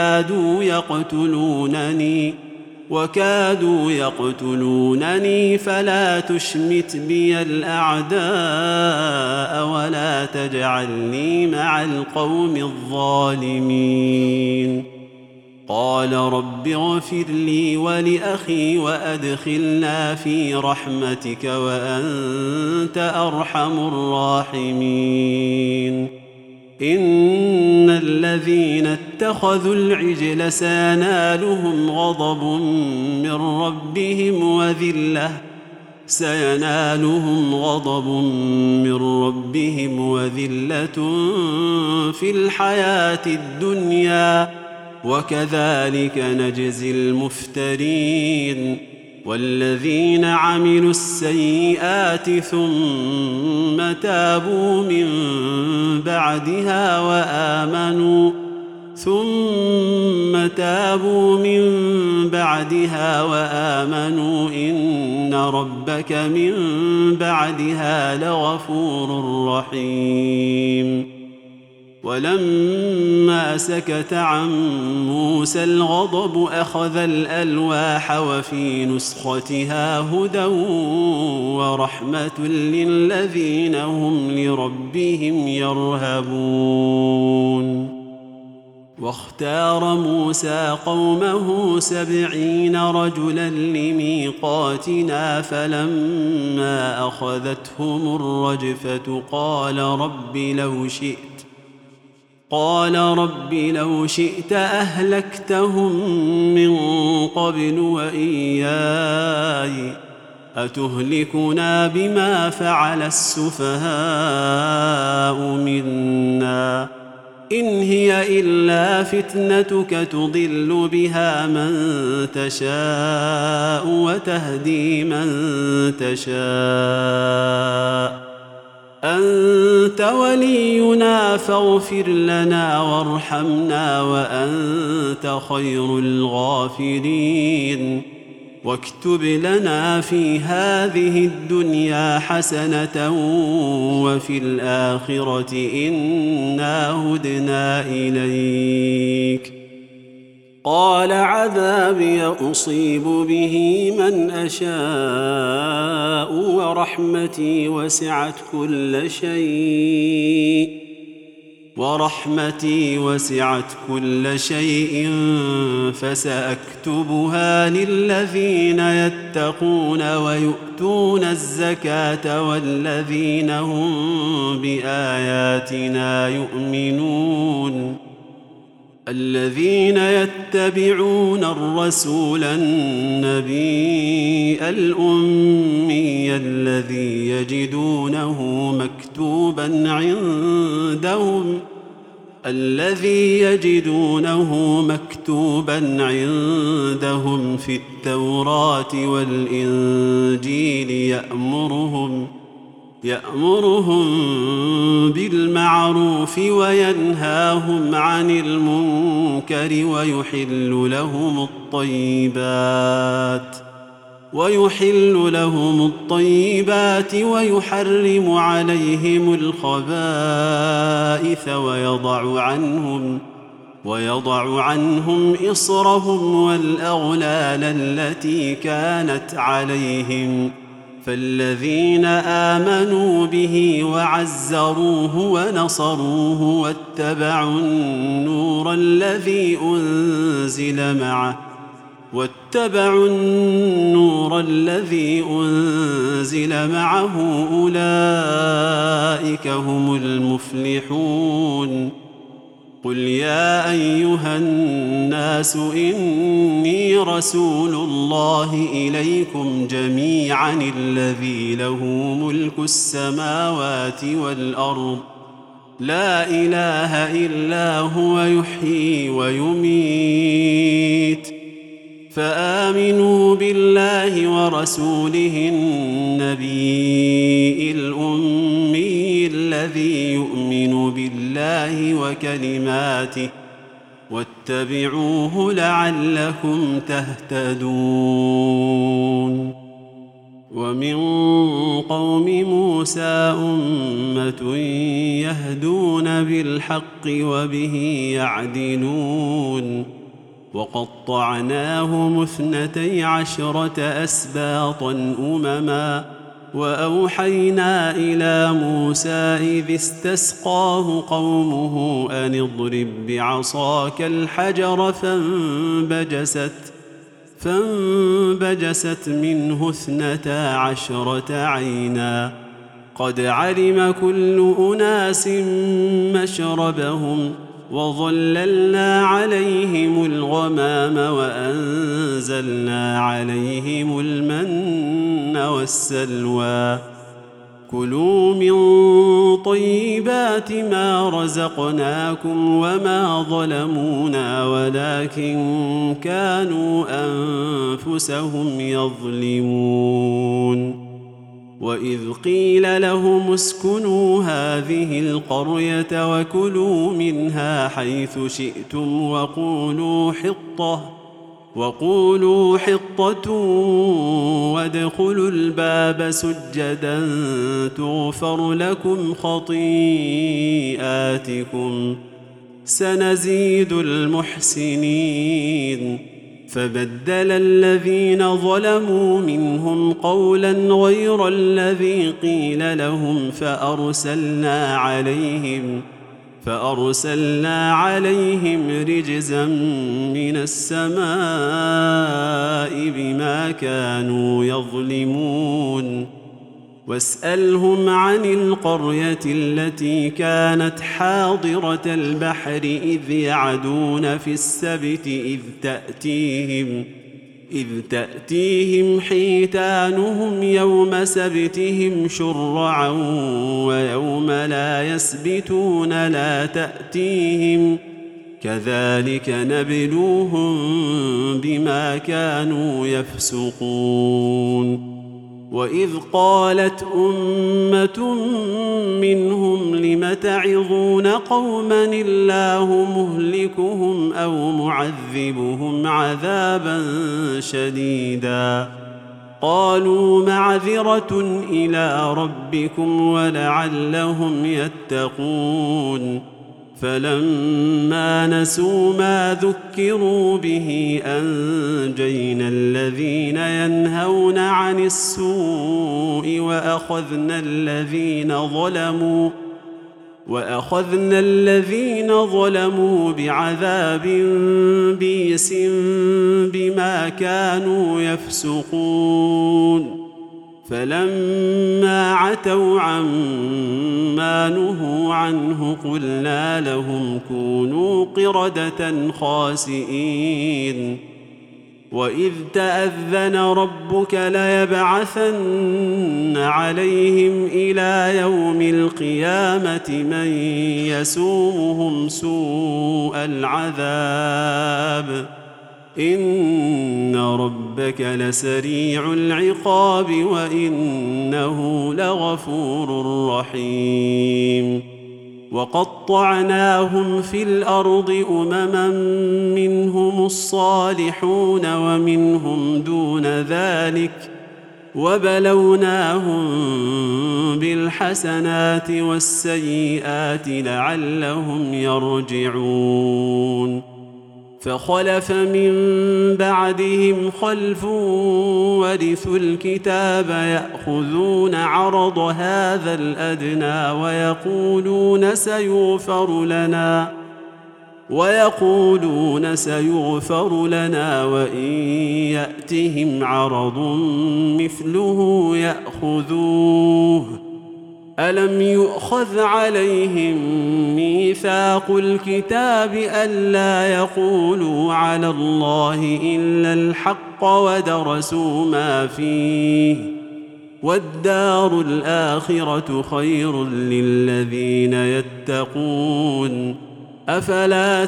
وكادوا يقتلونني فلا تشمت بي الأعداء ولا تجعلني مع القوم الظالمين. قال رب اغفر لي ولأخي وأدخلنا في رحمتك وأنت أرحم الراحمين. إن الذين اتخذوا العجل سينالهم غضب من ربهم وذلة في الحياة الدنيا وكذلك نجزي المفترين. والذين عملوا السيئات ثم تابوا من بعدها وآمنوا إن ربك من بعدها لغفور رحيم. ولما سكت عن موسى الغضب أخذ الألواح وفي نسختها هدى ورحمة للذين هم لربهم يرهبون. واختار موسى قومه 70 رجلا لميقاتنا فلما أخذتهم الرجفة قال رب لو شئت أهلكتهم من قبل وإياي أتهلكنا بما فعل السفهاء منا إن هي إلا فتنتك تضل بها من تشاء وتهدي من تشاء أنت ولينا فاغفر لنا وارحمنا وأنت خير الغافرين. واكتب لنا في هذه الدنيا حسنة وفي الآخرة إنا هدنا إليك. قال عذابي أصيب به من أشاء ورحمتي وسعت كل شيء فسأكتبها للذين يتقون ويؤتون الزكاة والذين هم بآياتنا يؤمنون. الذين يتبعون الرسول النبي الأمي الذي يجدونه مكتوبا عندهم في التوراة والإنجيل يأمرهم بالمعروف وينهاهم عن المنكر ويحل لهم الطيبات ويحرم عليهم الخبائث ويضع عنهم إصرهم والأغلال التي كانت عليهم. فالذين آمنوا به وعزروه ونصروه واتبعوا النور الذي أنزل معه أولئك هم المفلحون. قل يا أيها الناس إني رسول الله إليكم جميعا الذي له ملك السماوات والأرض لا إله إلا هو يحيي ويميت فآمنوا بالله ورسوله النبي الأمي الذي يؤمن بالله وكلماته واتبعوه لعلكم تهتدون. ومن قوم موسى أمة يهدون بالحق وبه يعدلون وقطعناهم 12 أسباطا أمما وأوحينا إلى موسى إذ استسقاه قومه أن اضرب بعصاك الحجر فانبجست منه 12 عينا قد علم كل أناس مشربهم وظللنا عليهم الغمام وأنزلنا عليهم المن والسلوى كلوا من طيبات ما رزقناكم وما ظلمونا ولكن كانوا أنفسهم يظلمون. وإذ قيل لهم اسكنوا هذه القرية وكلوا منها حيث شئتم وقولوا حطة وادخلوا الباب سجدا تغفر لكم خطيئاتكم سنزيد المحسنين. فبدل الذين ظلموا منهم قولا غير الذي قيل لهم فأرسلنا عليهم رجزا من السماء بما كانوا يظلمون. واسألهم عن القرية التي كانت حاضرة البحر إذ يعدون في السبت إذ تأتيهم حيتانهم يوم سبتهم شرعا ويوم لا يسبتون لا تأتيهم كذلك نبلوهم بما كانوا يفسقون. وإذ قالت أمة منهم لم تعظون قوما الله مهلكهم أو معذبهم عذابا شديدا قالوا معذرة إلى ربكم ولعلهم يتقون. فلما نسوا ما ذكروا به أنجينا الذين ينهون عن السوء وأخذنا الذين ظلموا بعذاب بئيس بما كانوا يفسقون. فلما عتوا عما نهوا عنه قلنا لهم كونوا قردة خاسئين. وإذ تأذن ربك ليبعثن عليهم إلى يوم القيامة من يسومهم سوء العذاب إن ربك لسريع العقاب وإنه لغفور رحيم. وقطعناهم في الأرض أمما منهم الصالحون ومنهم دون ذلك وبلوناهم بالحسنات والسيئات لعلهم يرجعون. فخلف من بعدهم خلف ورثوا الكتاب يأخذون عرض هذا الأدنى ويقولون سيغفر لنا وإن يأتهم عرض مثله يأخذوه ألم يؤخذ عليهم ميثاق الكتاب ألا يقولوا على الله إلا الحق ودرسوا ما فيه والدار الآخرة خير للذين يتقون أفلا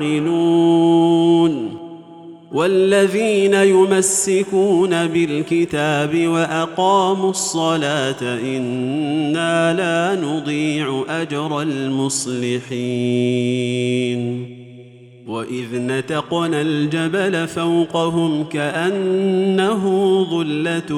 تعقلون والذين يمسكون بالكتاب وأقاموا الصلاة إنا لا نضيع أجر المصلحين وإذ نتقنا الجبل فوقهم كأنه ظلة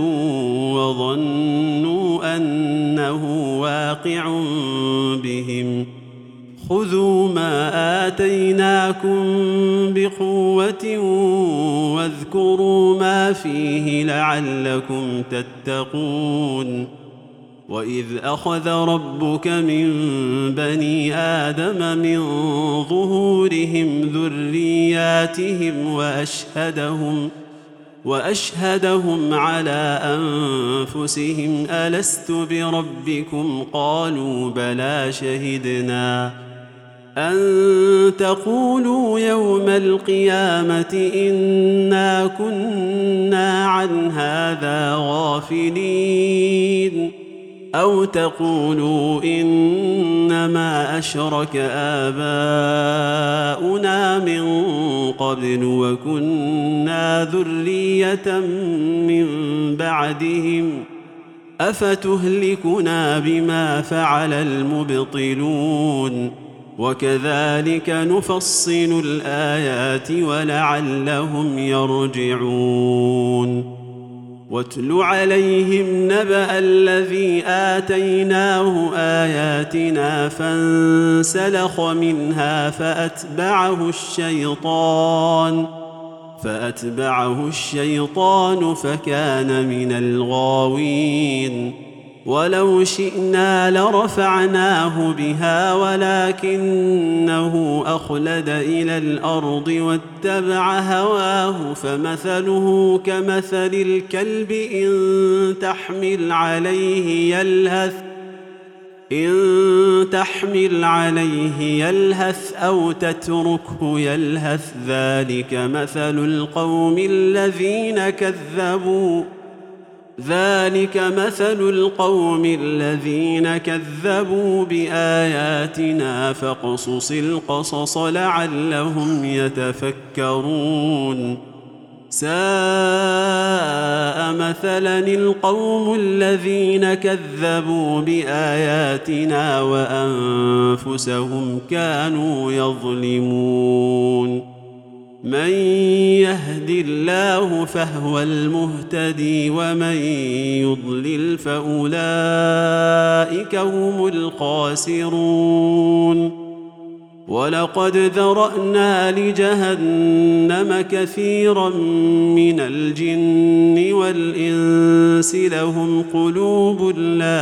وظنوا أنه واقع بهم خذوا ما آتيناكم بقوة واذكروا ما فيه لعلكم تتقون وإذ أخذ ربك من بني آدم من ظهورهم ذرياتهم وأشهدهم على أنفسهم ألست بربكم قالوا بلى شهدنا أن تقولوا يوم القيامة إنا كنا عن هذا غافلين أو تقولوا إنما أشرك آباؤنا من قبل وكنا ذرية من بعدهم أفتهلكنا بما فعل المبطلون وكذلك نفصل الآيات ولعلهم يرجعون واتل عليهم نبأ الذي آتيناه آياتنا فانسلخ منها فأتبعه الشيطان فكان من الغاوين ولو شئنا لرفعناه بها ولكنه أخلد إلى الأرض واتبع هواه فمثله كمثل الكلب إن تحمل عليه يلهث أو تتركه يلهث ذلك مثل القوم الذين كذبوا بآياتنا فاقصص القصص لعلهم يتفكرون ساء مثلا القوم الذين كذبوا بآياتنا وأنفسهم كانوا يظلمون من يهد الله فهو المهتدي ومن يضلل فأولئك هم الخاسرون ولقد ذرأنا لجهنم كثيرا من الجن والإنس لهم قلوب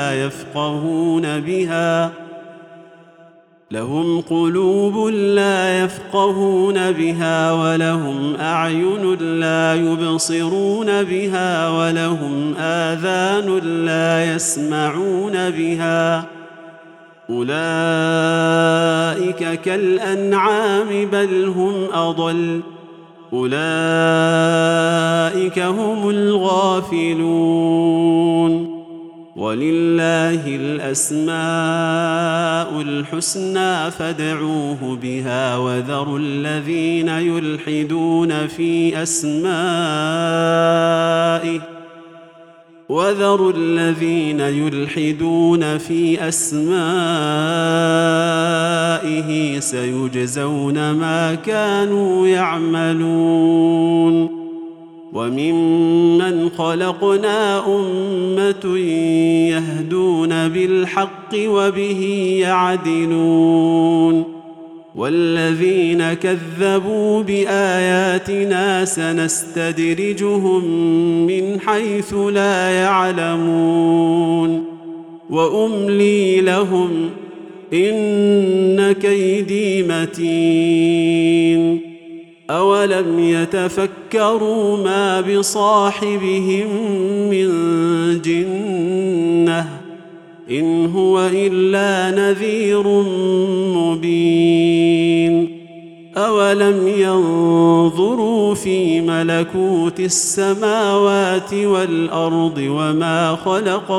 لا يفقهون بها ولهم أعين لا يبصرون بها ولهم آذان لا يسمعون بها أولئك كالأنعام بل هم أضل أولئك هم الغافلون ولله الأسماء الحسنى فادعوه بها وذروا الذين يلحدون في أسمائه سيجزون ما كانوا يعملون وممن خلقنا أمة يهدون بالحق وبه يعدلون والذين كذبوا بآياتنا سنستدرجهم من حيث لا يعلمون وأملي لهم إن كيدي متين أولم يتفكروا ما بصاحبهم من جنة إن هو إلا نذير مبين أولم ينظروا في ملكوت السماوات والأرض وما خلق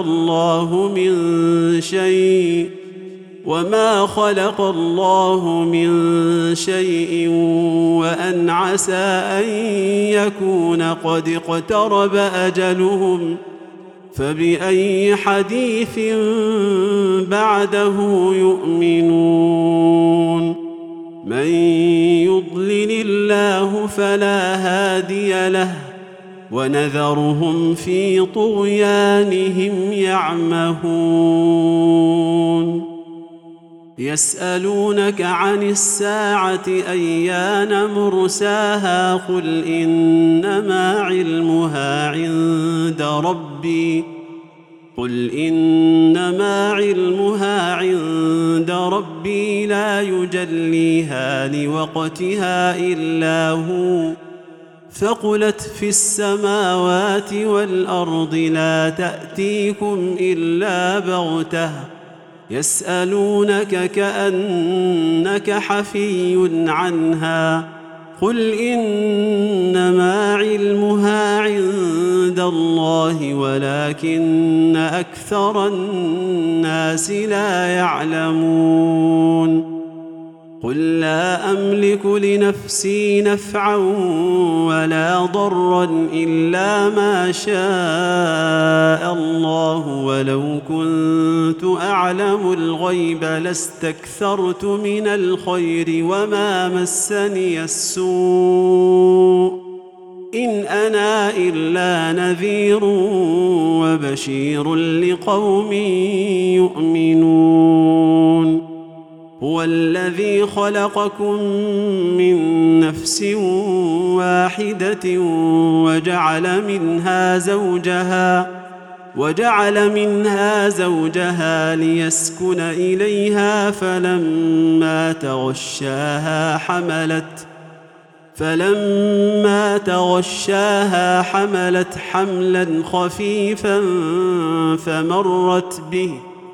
الله من شيء وأن عسى أن يكون قد اقترب أجلهم فبأي حديث بعده يؤمنون من يضلل الله فلا هادي له ونذرهم في طغيانهم يعمهون يسألونك عن الساعة أيان مرساها قل إنما علمها عند ربي لا يجليها لوقتها إلا هو ثقلت في السماوات والأرض لا تأتيكم إلا بغتة يسألونك كأنك حفي عنها قل إنما علمها عند الله ولكن أكثر الناس لا يعلمون قل لا أملك لنفسي نفعا ولا ضرا إلا ما شاء الله ولو كنت أعلم الغيب لاستكثرت من الخير وما مسني السوء إن أنا إلا نذير وبشير لقوم يؤمنون هو الذي خلقكم من نفس واحدة وجعل منها زوجها ليسكن إليها فلما تغشاها حملت حملا خفيفا فمرت به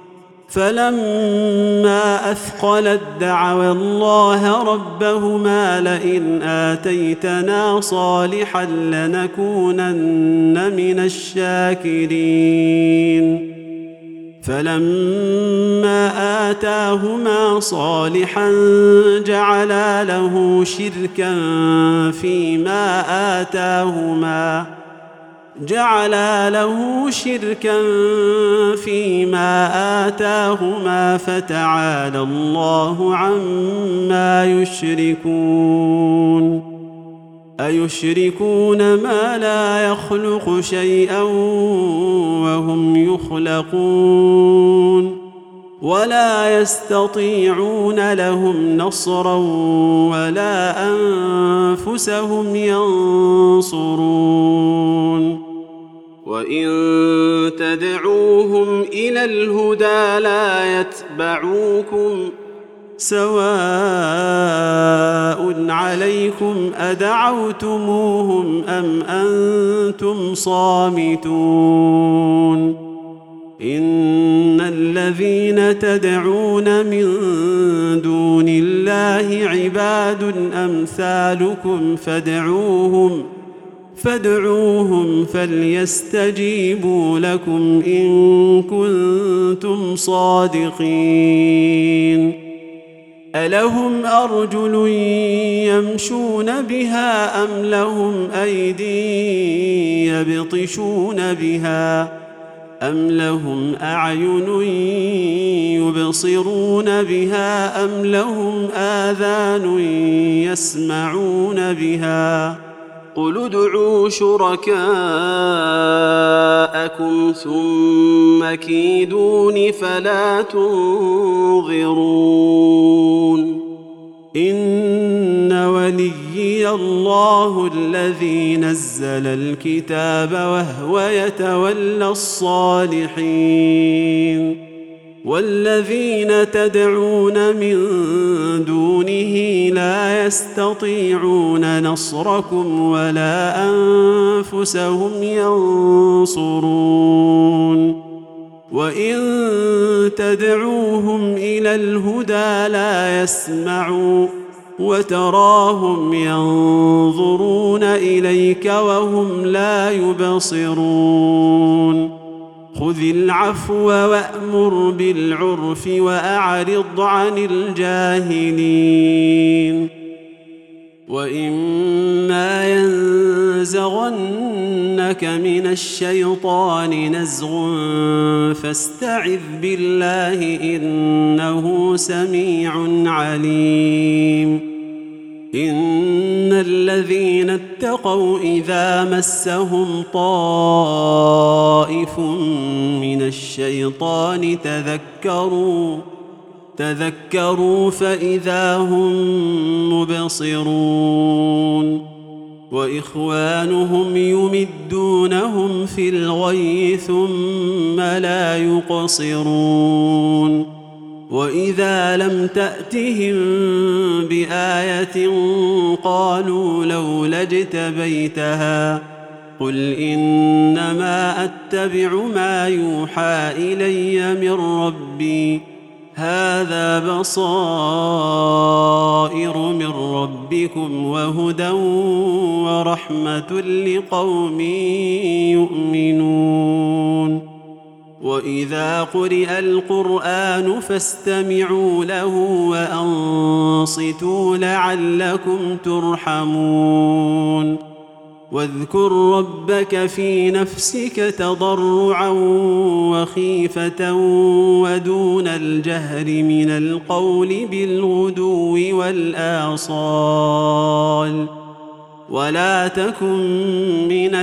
فلما أثقلت دعوا الله ربهما لئن آتيتنا صالحا لنكونن من الشاكرين فلما آتاهما صالحا جعلا له شركا فيما آتاهما فتعالى الله عما يشركون أيشركون ما لا يخلق شيئا وهم يخلقون ولا يستطيعون لهم نصرا ولا أنفسهم ينصرون وإن تدعوهم إلى الهدى لا يتبعوكم سواء عليكم أدعوتموهم أم أنتم صامتون إن الذين تدعون من دون الله عباد أمثالكم فادعوهم فليستجيبوا لكم إن كنتم صادقين ألهم أرجل يمشون بها أم لهم أيدي يبطشون بها أم لهم أعين يبصرون بها أم لهم آذان يسمعون بها قل ادعوا شركاءكم ثم كيدون فلا تنظرون إن وليي الله الذي نزل الكتاب وهو يتولى الصالحين والذين تدعون من دونه لا يستطيعون نصركم ولا أنفسهم ينصرون وإن تدعوهم إلى الهدى لا يسمعوا وتراهم ينظرون إليك وهم لا يبصرون خذ العفو وأمر بالعرف وأعرض عن الجاهلين وإما ينزغنك من الشيطان نزغ فاستعذ بالله إنه سميع عليم إن الذين اتقوا إذا مسهم طائف من الشيطان تذكروا فإذا هم مبصرون وإخوانهم يمدونهم في الغي ثم لا يقصرون وإذا لم تأتهم بآية قالوا لولا اجتبيتها قل إنما أتبع ما يوحى إلي من ربي هذا بصائر من ربكم وهدى ورحمة لقوم يؤمنون وإذا قرئ القرآن فاستمعوا له وأنصتوا لعلكم ترحمون واذكر ربك في نفسك تضرعا وخيفة ودون الجهر من القول بالغدو والآصال ولا تكن من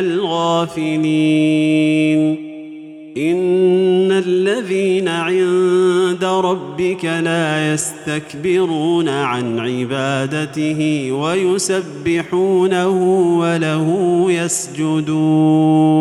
الغافلين إن الذين عند ربك لا يستكبرون عن عبادته ويسبحونه وله يسجدون